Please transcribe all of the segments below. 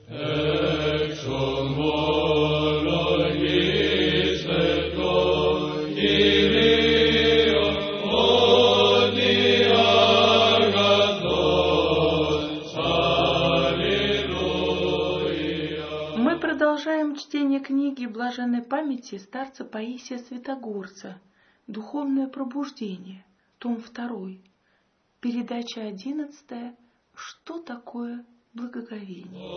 Мы продолжаем чтение книги блаженной памяти старца Паисия Святогорца «Духовное пробуждение», том 2, передача 11. Что такое благоговение?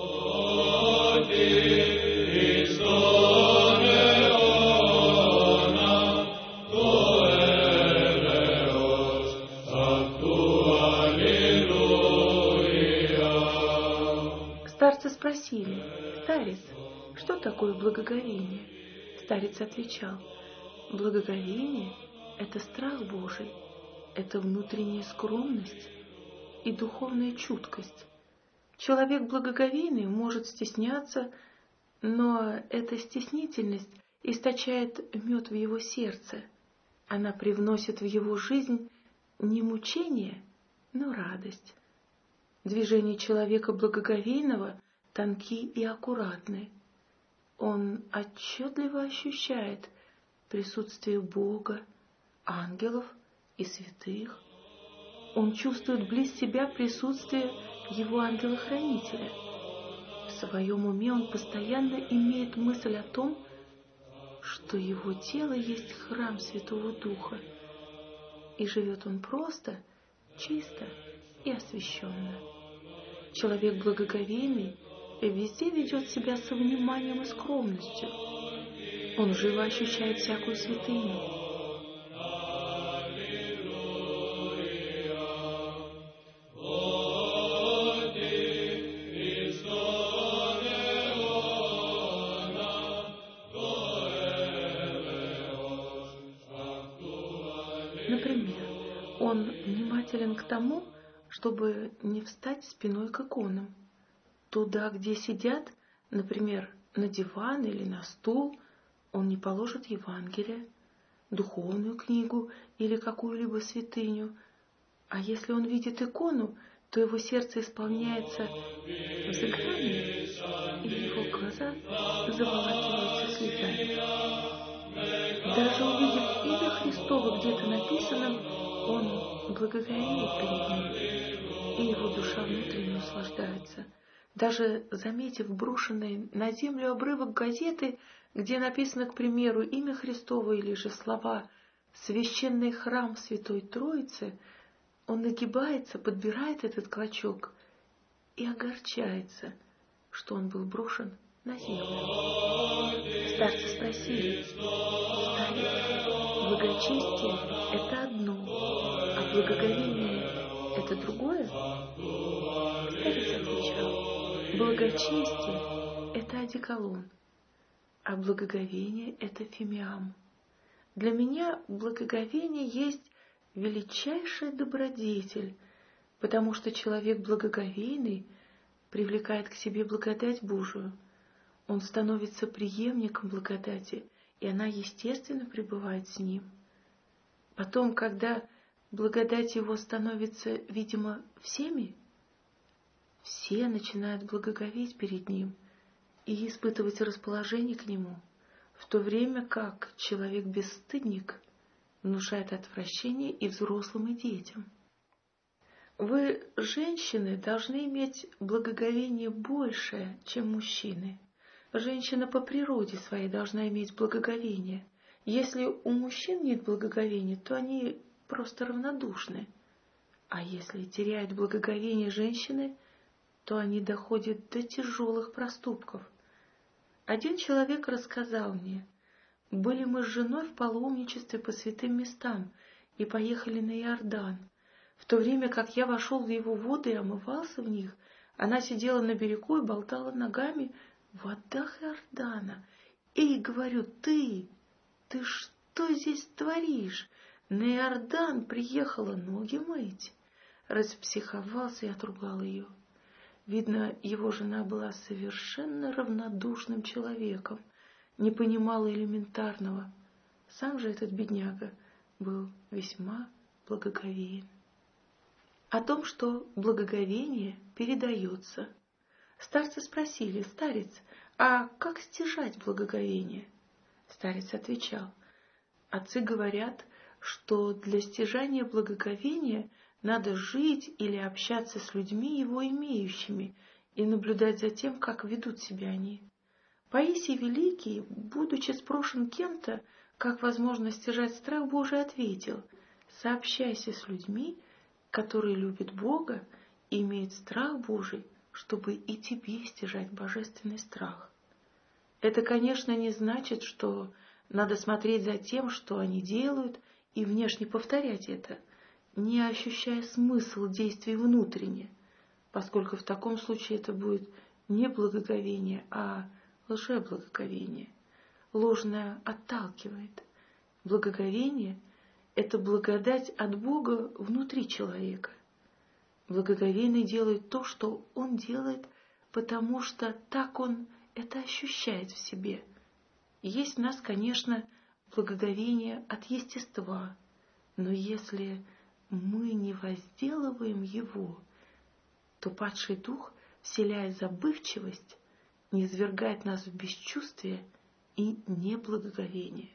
Старцы спросили: «Старец, что такое благоговение?» Старец отвечал: «Благоговение — это страх Божий, это внутренняя скромность и духовная чуткость. Человек благоговейный может стесняться, но эта стеснительность источает мед в его сердце. Она привносит в его жизнь не мучение, но радость. Движения человека благоговейного тонки и аккуратны. Он отчетливо ощущает присутствие Бога, ангелов и святых. Он чувствует близ себя присутствие его ангела-хранителя. В своем уме он постоянно имеет мысль о том, что его тело есть храм Святого Духа, и живет он просто, чисто и освященно. Человек благоговейный везде ведет себя со вниманием и скромностью. Он живо ощущает всякую святыню. Например, он внимателен к тому, чтобы не встать спиной к иконам. Туда, где сидят, например, на диван или на стул, он не положит Евангелие, духовную книгу или какую-либо святыню. А если он видит икону, то его сердце исполняется взыгранием, и его глаза заволакиваются слезами. Даже увидев имя Христово где-то написанным, он благоговеет перед ним, и его душа внутренне наслаждается. Даже заметив брошенный на землю обрывок газеты, где написано, к примеру, имя Христово или же слова «Священный храм Святой Троицы», он нагибается, подбирает этот клочок и огорчается, что он был брошен на землю. Старцы спросили: «Старец, благочестие — это одно, а благоговение — это другое?» Старец отвечал: «Благочестие — это одеколон, а благоговение — это фимиам. Для меня благоговение есть величайшая добродетель, потому что человек благоговейный привлекает к себе благодать Божию. Он становится преемником благодати, и она естественно пребывает с ним. Потом, когда благодать его становится, видимо, всеми, все начинают благоговеть перед ним и испытывать расположение к нему, в то время как человек-бесстыдник внушает отвращение и взрослым, и детям. Вы, женщины, должны иметь благоговение большее, чем мужчины. Женщина по природе своей должна иметь благоговение. Если у мужчин нет благоговения, то они просто равнодушны. А если теряют благоговение женщины, то они доходят до тяжелых проступков. Один человек рассказал мне: были мы с женой в паломничестве по святым местам и поехали на Иордан. В то время как я вошел в его воды и омывался в них, она сидела на берегу и болтала ногами в водах Иордана. «Эй, — говорю, — ты что здесь творишь? На Иордан приехала ноги мыть». Распсиховался и отругал ее. Видно, его жена была совершенно равнодушным человеком, не понимала элементарного. Сам же этот бедняга был весьма благоговеен. О том, что благоговение передается. Старцы спросили: «Старец, а как стяжать благоговение?» Старец отвечал: «Отцы говорят, что для стяжания благоговения надо жить или общаться с людьми, его имеющими, и наблюдать за тем, как ведут себя они». Паисий Великий, будучи спрошен кем-то, как возможно стяжать страх Божий, ответил: «Сообщайся с людьми, которые любят Бога и имеют страх Божий, чтобы и тебе стяжать божественный страх». Это, конечно, не значит, что надо смотреть за тем, что они делают, и внешне повторять это, не ощущая смысл действий внутренне, поскольку в таком случае это будет не благоговение, а лжеблагоговение. Ложное отталкивает. Благоговение — это благодать от Бога внутри человека. Благоговейный делает то, что он делает, потому что так он это ощущает в себе. Есть в нас, конечно, благоговение от естества, но если мы не возделываем его, то падший дух, вселяя забывчивость, низвергает нас в бесчувствие и неблагоговение.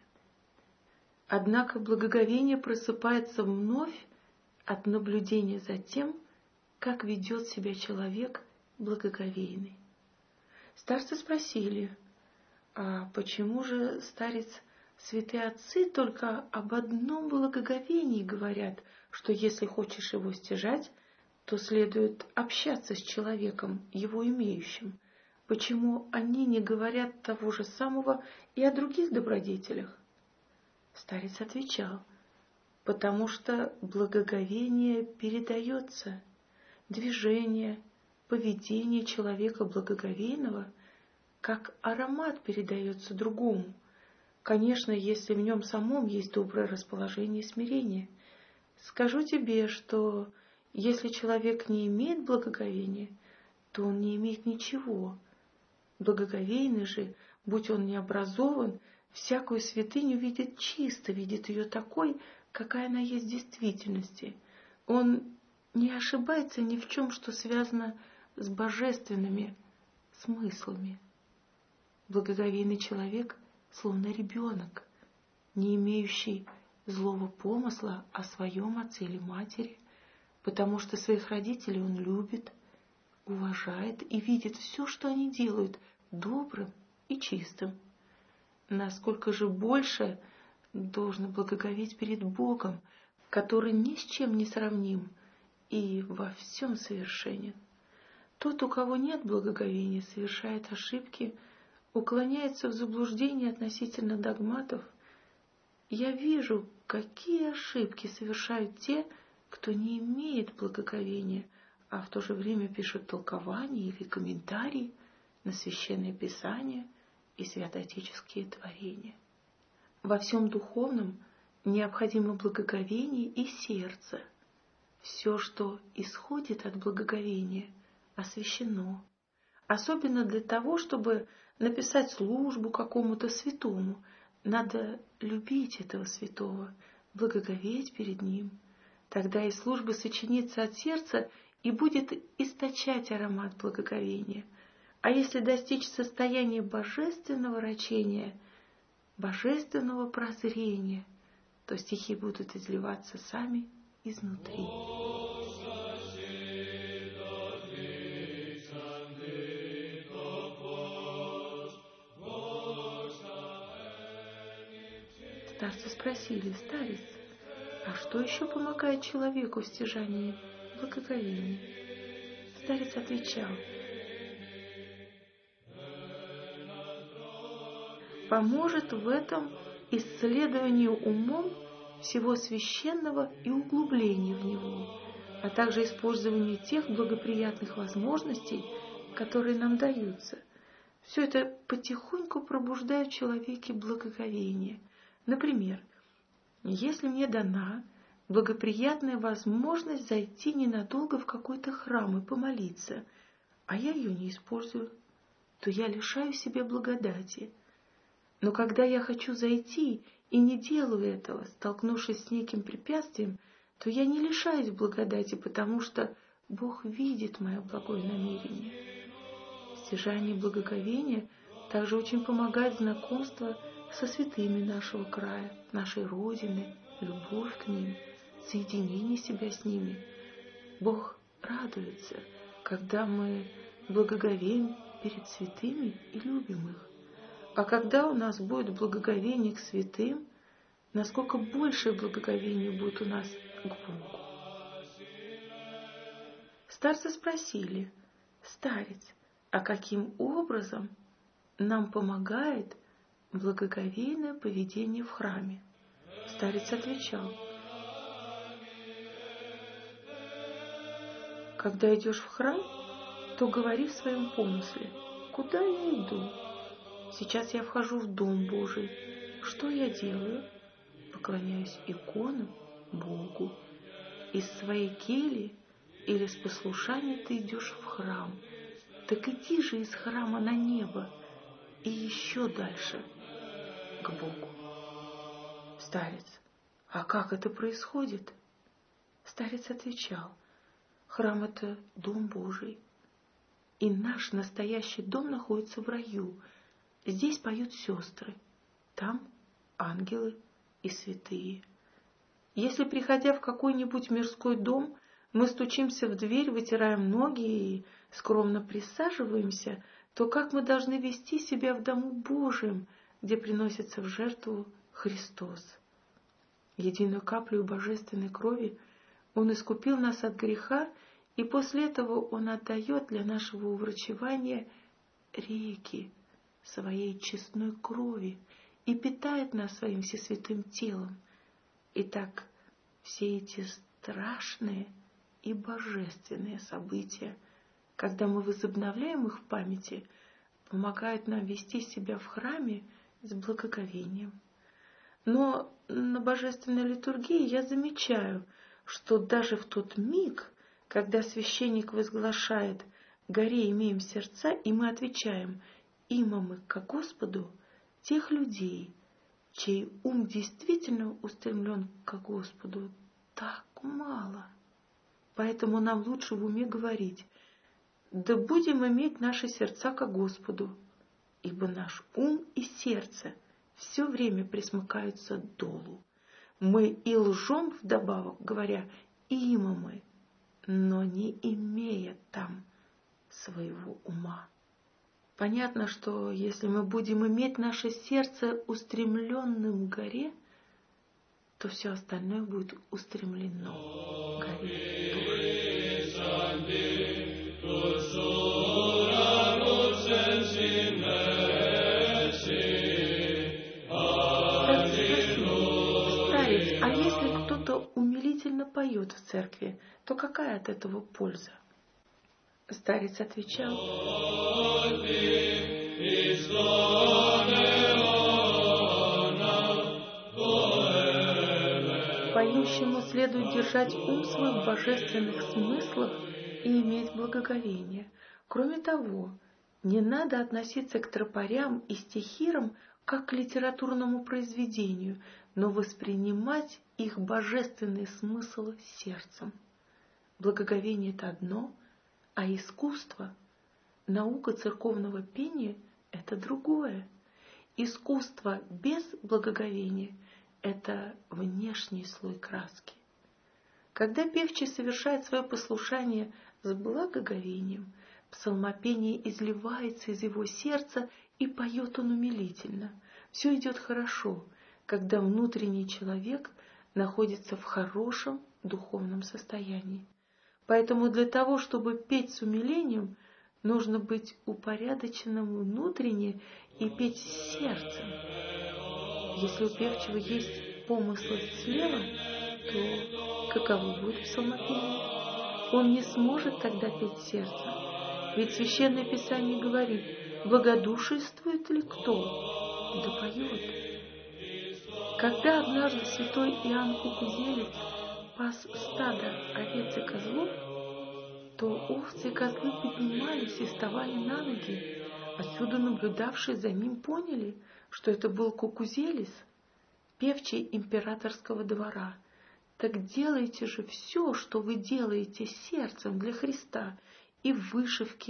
Однако благоговение просыпается вновь от наблюдения за тем, как ведет себя человек благоговейный. Старцы спросили: «А почему же, старец, святые отцы только об одном благоговении говорят, что если хочешь его стяжать, то следует общаться с человеком, его имеющим? Почему они не говорят того же самого и о других добродетелях?» Старец отвечал: «Потому что благоговение передается, движение, поведение человека благоговейного, как аромат передается другому, конечно, если в нем самом есть доброе расположение и смирение. Скажу тебе, что если человек не имеет благоговения, то он не имеет ничего. Благоговейный же, будь он не образован, всякую святыню видит чисто, видит ее такой, какая она есть в действительности. Он не ошибается ни в чем, что связано с божественными смыслами. Благоговейный человек словно ребенок, не имеющий злого помысла о своем отце или матери, потому что своих родителей он любит, уважает и видит все, что они делают, добрым и чистым. Насколько же больше должно благоговеть перед Богом, который ни с чем не сравним и во всем совершенен. Тот, у кого нет благоговения, совершает ошибки, уклоняется в заблуждение относительно догматов. Я вижу, какие ошибки совершают те, кто не имеет благоговения, а в то же время пишут толкования или комментарии на Священное Писание и святоотеческие творения. Во всем духовном необходимо благоговение и сердце. Все, что исходит от благоговения, освящено. Особенно для того, чтобы написать службу какому-то святому, надо любить этого святого, благоговеть перед ним. Тогда и служба сочинится от сердца и будет источать аромат благоговения. А если достичь состояния божественного рачения, божественного прозрения, то стихи будут изливаться сами изнутри. Старцы спросили: «Старец, а что еще помогает человеку в стяжании благоговения?» Старец отвечал: «Поможет в этом исследование умом всего священного и углубление в него, а также использование тех благоприятных возможностей, которые нам даются. Все это потихоньку пробуждает в человеке благоговение. Например, если мне дана благоприятная возможность зайти ненадолго в какой-то храм и помолиться, а я ее не использую, то я лишаю себя благодати. Но когда я хочу зайти и не делаю этого, столкнувшись с неким препятствием, то я не лишаюсь благодати, потому что Бог видит мое благое намерение. стяжание благоговения также очень помогает знакомство со святыми нашего края, нашей Родины, любовь к ним, соединение себя с ними. Бог радуется, когда мы благоговеем перед святыми и любим их. А когда у нас будет благоговение к святым, насколько большее благоговение будет у нас к Богу. Старцы спросили: «Старец, а каким образом нам помогает благоговейное поведение в храме?» Старец отвечал: «Когда идешь в храм, то говори в своем помысле: куда я иду? Сейчас я вхожу в Дом Божий. Что я делаю? Поклоняюсь иконам, Богу. Из своей кельи или с послушания ты идешь в храм. Так иди же из храма на небо и еще дальше к Богу». Старец: «А как это происходит?» Старец отвечал: «Храм — это Дом Божий, и наш настоящий дом находится в раю. Здесь поют сестры, там ангелы и святые. Если, приходя в какой-нибудь мирской дом, мы стучимся в дверь, вытираем ноги и скромно присаживаемся, то как мы должны вести себя в Дому Божьем, где приносится в жертву Христос? Единую каплю божественной крови Он искупил нас от греха, и после этого Он отдает для нашего уврачевания реки своей честной крови и питает нас своим всесвятым телом. Итак, все эти страшные и божественные события, когда мы возобновляем их в памяти, помогают нам вести себя в храме с благоговением. Но на божественной литургии я замечаю, что даже в тот миг, когда священник возглашает: «Горе имеем сердца», и мы отвечаем: «Има мы ко Господу», тех людей, чей ум действительно устремлен к Господу, так мало. Поэтому нам лучше в уме говорить: «Да будем иметь наши сердца ко Господу», ибо наш ум и сердце все время присмыкаются долу. Мы и лжем вдобавок, говоря: «Има мы», но не имея там своего ума. Понятно, что если мы будем иметь наше сердце устремленным к горе, то все остальное будет устремлено к горе души. Старец, а если кто-то умилительно поет в церкви, то какая от этого польза? Старец отвечал: поющему следует держать ум свой в божественных смыслах и иметь благоговение. Кроме того, не надо относиться к тропарям и стихирам как к литературному произведению, но воспринимать их божественный смысл сердцем. Благоговение — это одно, а искусство, наука церковного пения — это другое. Искусство без благоговения — это внешний слой краски. Когда певчий совершает свое послушание с благоговением, псалмопение изливается из его сердца, и поет он умилительно. Все идет хорошо, когда внутренний человек находится в хорошем духовном состоянии. Поэтому для того, чтобы петь с умилением, нужно быть упорядоченным внутренне и петь сердцем. Если у певчего есть помыслы слева, то каково будет псалмопение? Он не сможет тогда петь сердцем. Ведь Священное Писание говорит: «Благодушествует ли кто? Да поет». Когда однажды святой Иоанн Кукузелец пас стадо овец и козлов, то овцы и козлы поднимались и вставали на ноги. Отсюда наблюдавшие за ним поняли, что это был Кукузелец, певчий императорского двора. Так делайте же все, что вы делаете сердцем для Христа, и в вышивке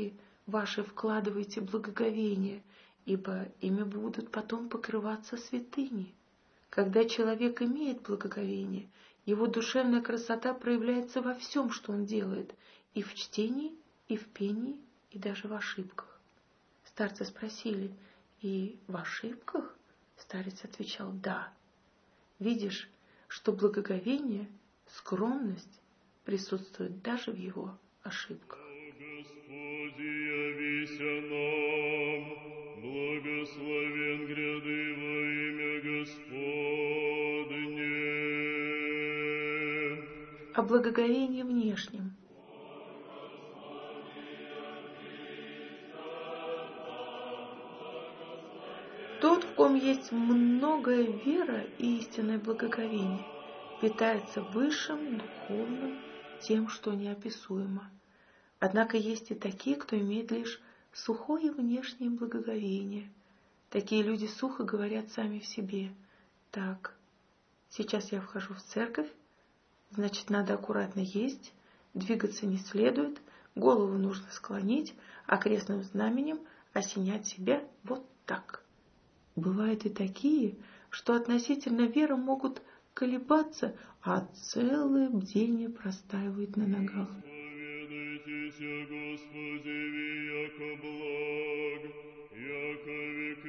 ваши вкладывайте благоговение, ибо ими будут потом покрываться святыни. Когда человек имеет благоговение, его душевная красота проявляется во всем, что он делает, и в чтении, и в пении, и даже в ошибках. Старцы спросили: и в ошибках? Старец отвечал: да. Видишь, что благоговение, скромность присутствует даже в его ошибках. Господи, явися нам, благословен гряды во имя Господне. О благоговении внешнем. Тот, в ком есть многое вера и истинное благоговение, питается высшим, духовным, тем, что неописуемо. Однако есть и такие, кто имеет лишь сухое внешнее благоговение. Такие люди сухо говорят сами в себе: так, сейчас я вхожу в церковь, значит, надо аккуратно есть, двигаться не следует, голову нужно склонить, а крестным знаменем осенять себя вот так. Бывают и такие, что относительно веры могут колебаться, а целое бдение простаивают на ногах. Исповедайтесь о Господе, яко благ, яко век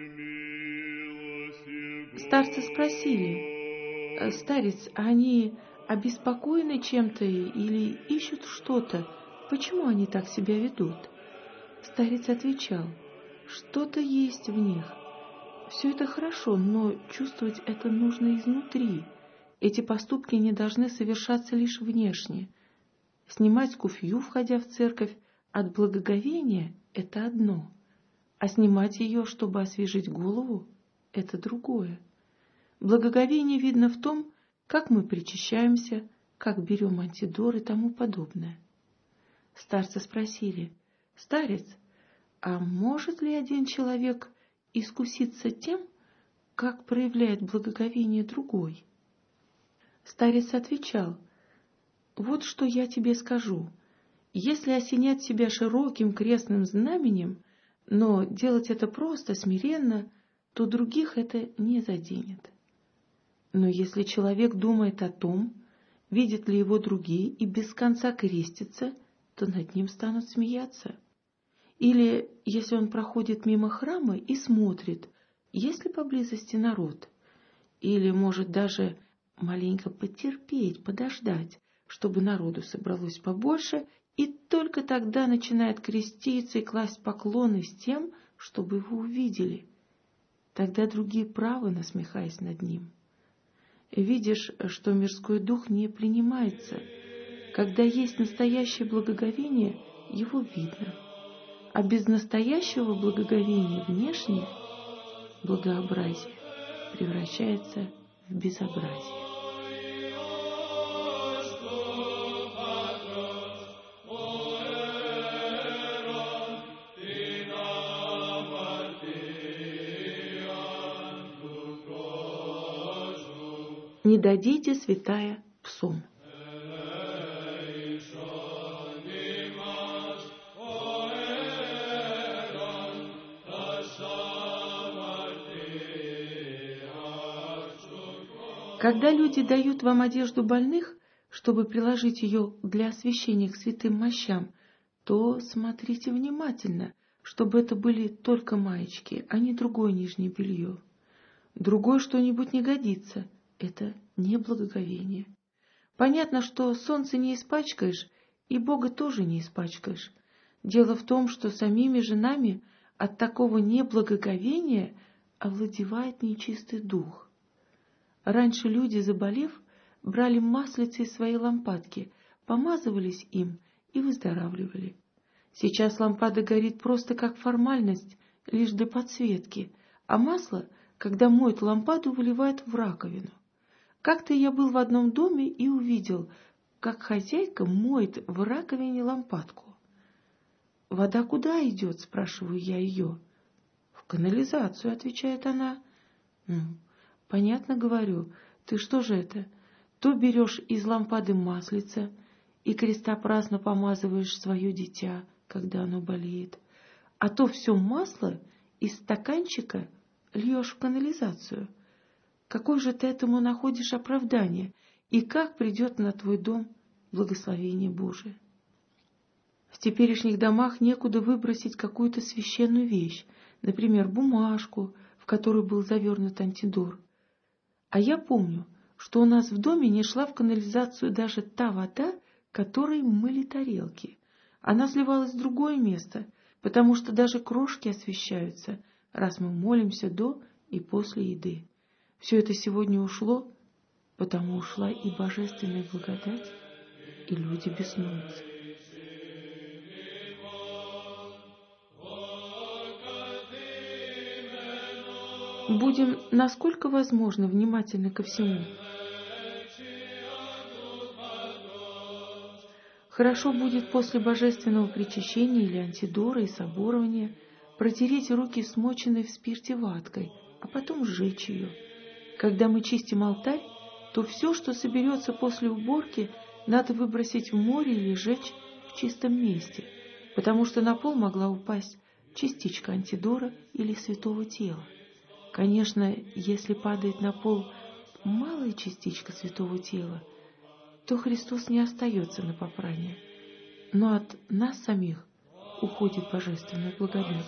милости. Старцы спросили: старец, а они обеспокоены чем-то или ищут что-то? Почему они так себя ведут? Старец отвечал: что-то есть в них. Все это хорошо, но чувствовать это нужно изнутри. Эти поступки не должны совершаться лишь внешне. Снимать куфью, входя в церковь, от благоговения – это одно, а снимать ее, чтобы освежить голову – это другое. Благоговение видно в том, как мы причащаемся, как берем антидор и тому подобное. Старцы спросили: старец, а может ли один человек искуситься тем, как проявляет благоговение другой? Старец отвечал: вот что я тебе скажу. Если осенять себя широким крестным знаменем, но делать это просто, смиренно, то других это не заденет. Но если человек думает о том, видят ли его другие, и без конца крестится, то над ним станут смеяться. Или если он проходит мимо храма и смотрит, есть ли поблизости народ, или может даже маленько потерпеть, подождать, чтобы народу собралось побольше, и только тогда начинает креститься и класть поклоны с тем, чтобы его увидели. Тогда другие правы, насмехаясь над ним. Видишь, что мирской дух не принимается. Когда есть настоящее благоговение, его видно. А без настоящего благоговения внешнее благообразие превращается в безобразие. Не дадите, святая, псом. Когда люди дают вам одежду больных, чтобы приложить ее для освящения к святым мощам, то смотрите внимательно, чтобы это были только маечки, а не другое нижнее белье. Другое что-нибудь не годится. Это не благоговение. Понятно, что солнце не испачкаешь, и Бога тоже не испачкаешь. Дело в том, что самими же нами от такого неблагоговения овладевает нечистый дух. Раньше люди, заболев, брали маслице из своей лампадки, помазывались им и выздоравливали. Сейчас лампада горит просто как формальность, лишь для подсветки, а масло, когда моют лампаду, выливают в раковину. Как-то я был в одном доме и увидел, как хозяйка моет в раковине лампадку. «Вода куда идет?» – спрашиваю я ее. «В канализацию», – отвечает она. «Понятно, говорю, ты что же это? То берешь из лампады маслица и крестообразно помазываешь свое дитя, когда оно болеет, а то все масло из стаканчика льешь в канализацию. Какое же ты этому находишь оправдание, и как придет на твой дом благословение Божие? В теперешних домах некуда выбросить какую-то священную вещь, например, бумажку, в которую был завернут антидор. А я помню, что у нас в доме не шла в канализацию даже та вода, которой мыли тарелки. Она сливалась в другое место, потому что даже крошки освящаются, раз мы молимся до и после еды. Все это сегодня ушло, потому ушла и божественная благодать, и люди беснуются. Будем, насколько возможно, внимательны ко всему. Хорошо будет после божественного причащения или антидора и соборования протереть руки смоченной в спирте ваткой, а потом сжечь ее. Когда мы чистим алтарь, то все, что соберется после уборки, надо выбросить в море или сжечь в чистом месте, потому что на пол могла упасть частичка антидора или святого тела. Конечно, если падает на пол малая частичка святого тела, то Христос не остается на попрание, но от нас самих уходит божественная благодать.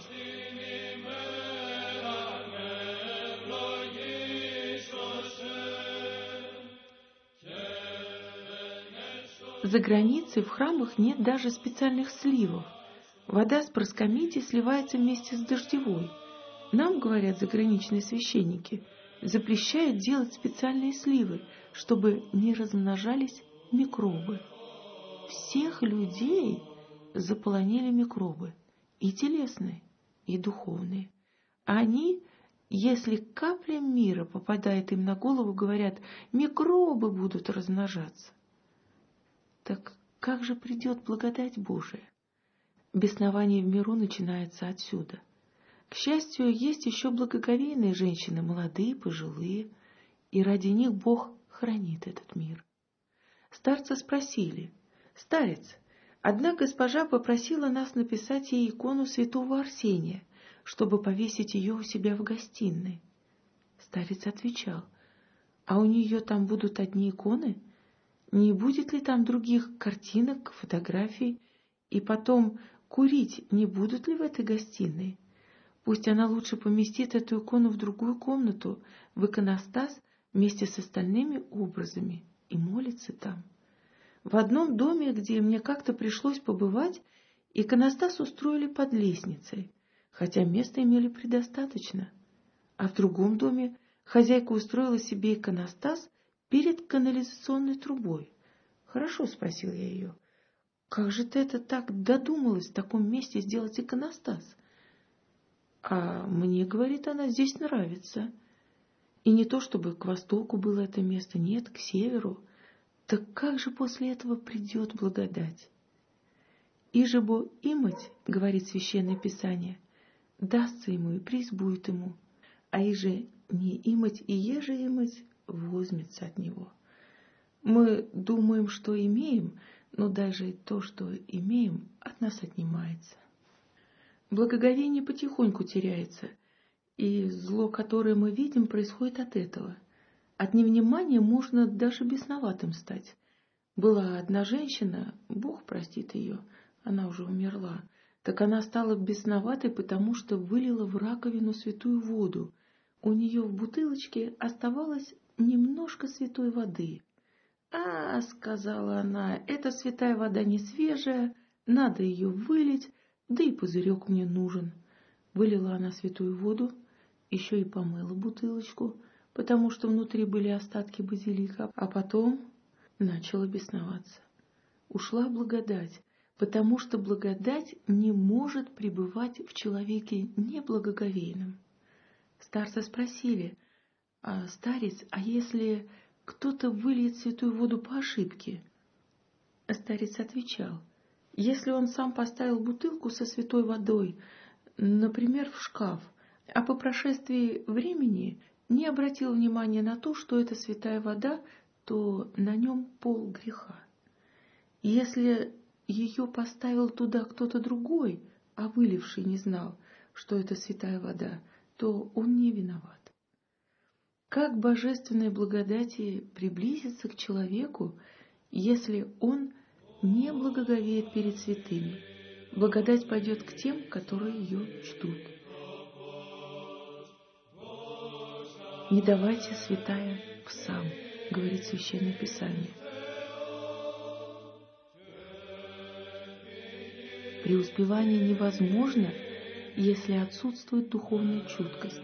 За границей в храмах нет даже специальных сливов. Вода с проскомидий сливается вместе с дождевой. Нам, говорят заграничные священники, запрещают делать специальные сливы, чтобы не размножались микробы. Всех людей заполонили микробы, и телесные, и духовные. А они, если капля мира попадает им на голову, говорят, микробы будут размножаться. Так как же придет благодать Божия? Беснование в миру начинается отсюда. К счастью, есть еще благоговейные женщины, молодые, пожилые, и ради них Бог хранит этот мир. Старца спросили: «Старец, одна госпожа попросила нас написать ей икону святого Арсения, чтобы повесить ее у себя в гостиной». Старец отвечал: «А у нее там будут одни иконы? Не будет ли там других картинок, фотографий? И потом, курить не будут ли в этой гостиной? Пусть она лучше поместит эту икону в другую комнату, в иконостас, вместе с остальными образами, и молится там. В одном доме, где мне как-то пришлось побывать, иконостас устроили под лестницей, хотя места имели предостаточно. А в другом доме хозяйка устроила себе иконостас перед канализационной трубой. «Хорошо», — спросил я ее, — «как же ты это так додумалась в таком месте сделать иконостас?» «А мне, — говорит она, — здесь нравится. И не то, чтобы к востоку было это место, нет, к северу. Так как же после этого придет благодать?» «Иже бо имать, — говорит Священное Писание, — дастся ему и преизбудет ему, а иже не имать и еже имать, возьмется от него». Мы думаем, что имеем, но даже то, что имеем, от нас отнимается. Благоговение потихоньку теряется, и зло, которое мы видим, происходит от этого. От невнимания можно даже бесноватым стать. Была одна женщина, Бог простит ее, она уже умерла, так она стала бесноватой, потому что вылила в раковину святую воду. У нее в бутылочке оставалось немножко святой воды. «А, — сказала она, — эта святая вода не свежая, надо ее вылить, да и пузырек мне нужен». Вылила она святую воду, еще и помыла бутылочку, потому что внутри были остатки базилика, а потом начала бесноваться. Ушла благодать, потому что благодать не может пребывать в человеке неблагоговейном. Старца спросили: «Старец, а если кто-то выльет святую воду по ошибке?» Старец отвечал: «Если он сам поставил бутылку со святой водой, например, в шкаф, а по прошествии времени не обратил внимания на то, что это святая вода, то на нем пол греха. Если ее поставил туда кто-то другой, а выливший не знал, что это святая вода, то он не виноват. Как божественной благодати приблизиться к человеку, если он не благоговеет перед святыми? Благодать пойдет к тем, которые ее чтут. «Не давайте святая псам», говорит Священное Писание. Преуспевание невозможно, если отсутствует духовная чуткость.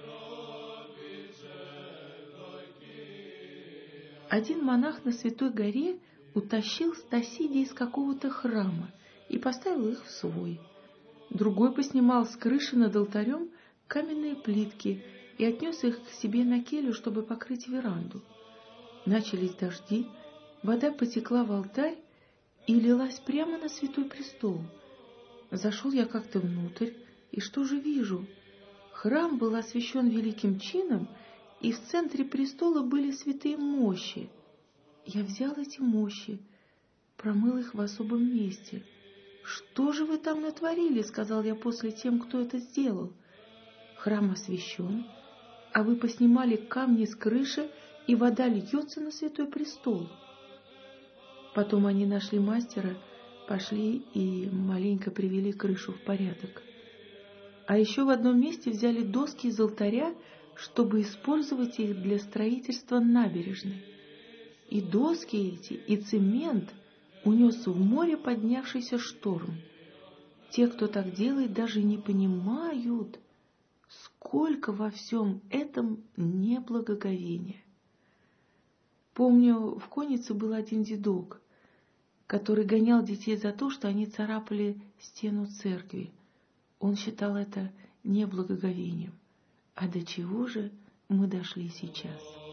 Один монах на Святой горе утащил стасиди из какого-то храма и поставил их в свой. Другой поснимал с крыши над алтарем каменные плитки и отнес их к себе на келью, чтобы покрыть веранду. Начались дожди, вода потекла в алтарь и лилась прямо на Святой престол. Зашел я как-то внутрь, и что же вижу? Храм был освящен великим чином, и в центре престола были святые мощи. Я взял эти мощи, промыл их в особом месте. «Что же вы там натворили?» — сказал я после тем, кто это сделал. «Храм освящен, а вы поснимали камни с крыши, и вода льется на Святой престол». Потом они нашли мастера, пошли и маленько привели крышу в порядок. А еще в одном месте взяли доски из алтаря, чтобы использовать их для строительства набережной. И доски эти, и цемент унес в море поднявшийся шторм. Те, кто так делает, даже не понимают, сколько во всем этом неблагоговения. Помню, в коннице был один дедок, который гонял детей за то, что они царапали стену церкви. Он считал это неблагоговением. А до чего же мы дошли сейчас?